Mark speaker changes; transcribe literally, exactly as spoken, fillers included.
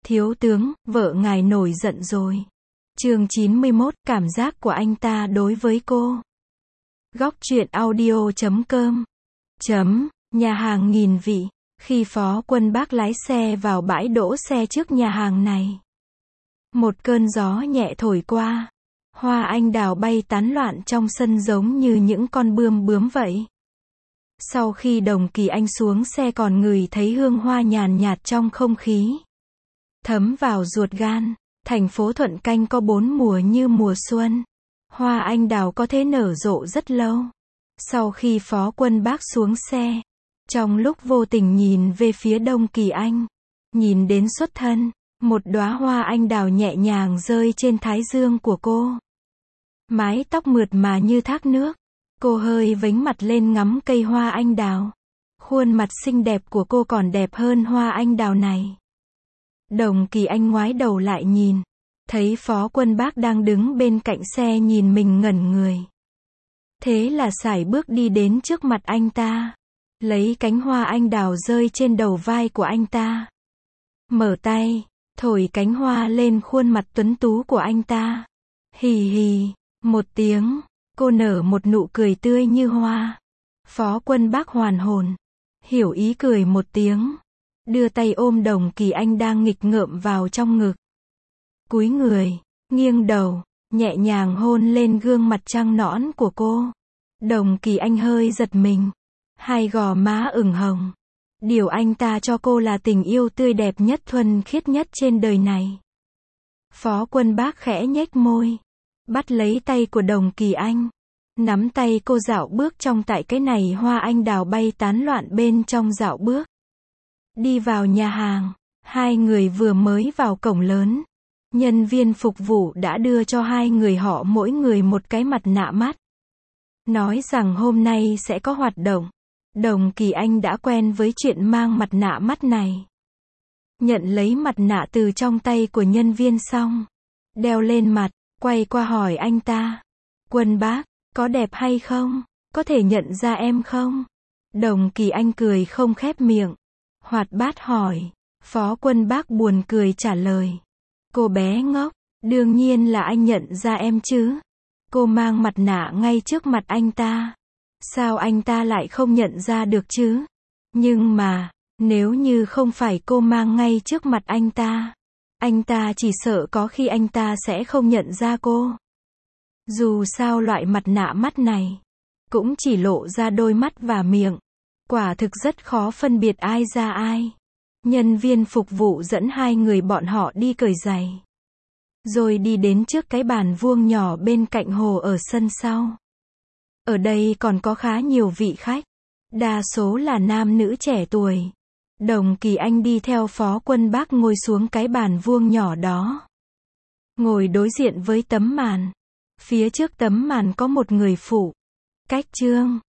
Speaker 1: Thiếu tướng, vợ ngài nổi giận rồi. Chương chín mươi mốt, cảm giác của anh ta đối với cô. Góc truyện audio chấm com. Chấm, nhà hàng nghìn vị. Khi Phó Quân Bác lái xe vào bãi đỗ xe trước nhà hàng này, một cơn gió nhẹ thổi qua. Hoa anh đào bay tán loạn trong sân giống như những con bươm bướm vậy. Sau khi Đồng Kỳ Anh xuống xe còn ngửi thấy hương hoa nhàn nhạt trong không khí, thấm vào ruột gan. Thành phố Thuận Canh có bốn mùa như mùa xuân. Hoa anh đào có thể nở rộ rất lâu. Sau khi Phó Quân Bác xuống xe, trong lúc vô tình nhìn về phía Đồng Kỳ Anh, nhìn đến xuất thân, một đóa hoa anh đào nhẹ nhàng rơi trên thái dương của cô. Mái tóc mượt mà như thác nước. Cô hơi vếnh mặt lên ngắm cây hoa anh đào. Khuôn mặt xinh đẹp của cô còn đẹp hơn hoa anh đào này. Đồng Kỳ Anh ngoái đầu lại nhìn, thấy Phó Quân Bác đang đứng bên cạnh xe nhìn mình ngẩn người. Thế là sải bước đi đến trước mặt anh ta, lấy cánh hoa anh đào rơi trên đầu vai của anh ta. Mở tay, thổi cánh hoa lên khuôn mặt tuấn tú của anh ta. Hì hì, một tiếng, cô nở một nụ cười tươi như hoa. Phó Quân Bác hoàn hồn, hiểu ý cười một tiếng, đưa tay ôm Đồng Kỳ Anh đang nghịch ngợm vào trong ngực. Cúi người, nghiêng đầu, nhẹ nhàng hôn lên gương mặt trăng nõn của cô. Đồng Kỳ Anh hơi giật mình, hai gò má ửng hồng. Điều anh ta cho cô là tình yêu tươi đẹp nhất, thuần khiết nhất trên đời này. Phó Quân Bác khẽ nhếch môi, bắt lấy tay của Đồng Kỳ Anh, nắm tay cô dạo bước trong tại cái này hoa anh đào bay tán loạn bên trong dạo bước. Đi vào nhà hàng, hai người vừa mới vào cổng lớn, nhân viên phục vụ đã đưa cho hai người họ mỗi người một cái mặt nạ mắt. Nói rằng hôm nay sẽ có hoạt động. Đồng Kỳ Anh đã quen với chuyện mang mặt nạ mắt này. Nhận lấy mặt nạ từ trong tay của nhân viên xong, đeo lên mặt, quay qua hỏi anh ta. Quân Bác, có đẹp hay không? Có thể nhận ra em không? Đồng Kỳ Anh cười không khép miệng, hoạt bát hỏi. Phó Quân Bác buồn cười trả lời. Cô bé ngốc, đương nhiên là anh nhận ra em chứ. Cô mang mặt nạ ngay trước mặt anh ta. Sao anh ta lại không nhận ra được chứ? Nhưng mà, nếu như không phải cô mang ngay trước mặt anh ta, anh ta chỉ sợ có khi anh ta sẽ không nhận ra cô. Dù sao loại mặt nạ mắt này cũng chỉ lộ ra đôi mắt và miệng. Quả thực rất khó phân biệt ai ra ai. Nhân viên phục vụ dẫn hai người bọn họ đi cởi giày, rồi đi đến trước cái bàn vuông nhỏ bên cạnh hồ ở sân sau. Ở đây còn có khá nhiều vị khách, đa số là nam nữ trẻ tuổi. Đồng Kỳ Anh đi theo Phó Quân Bác ngồi xuống cái bàn vuông nhỏ đó, ngồi đối diện với tấm màn. Phía trước tấm màn có một người phụ, cách chương.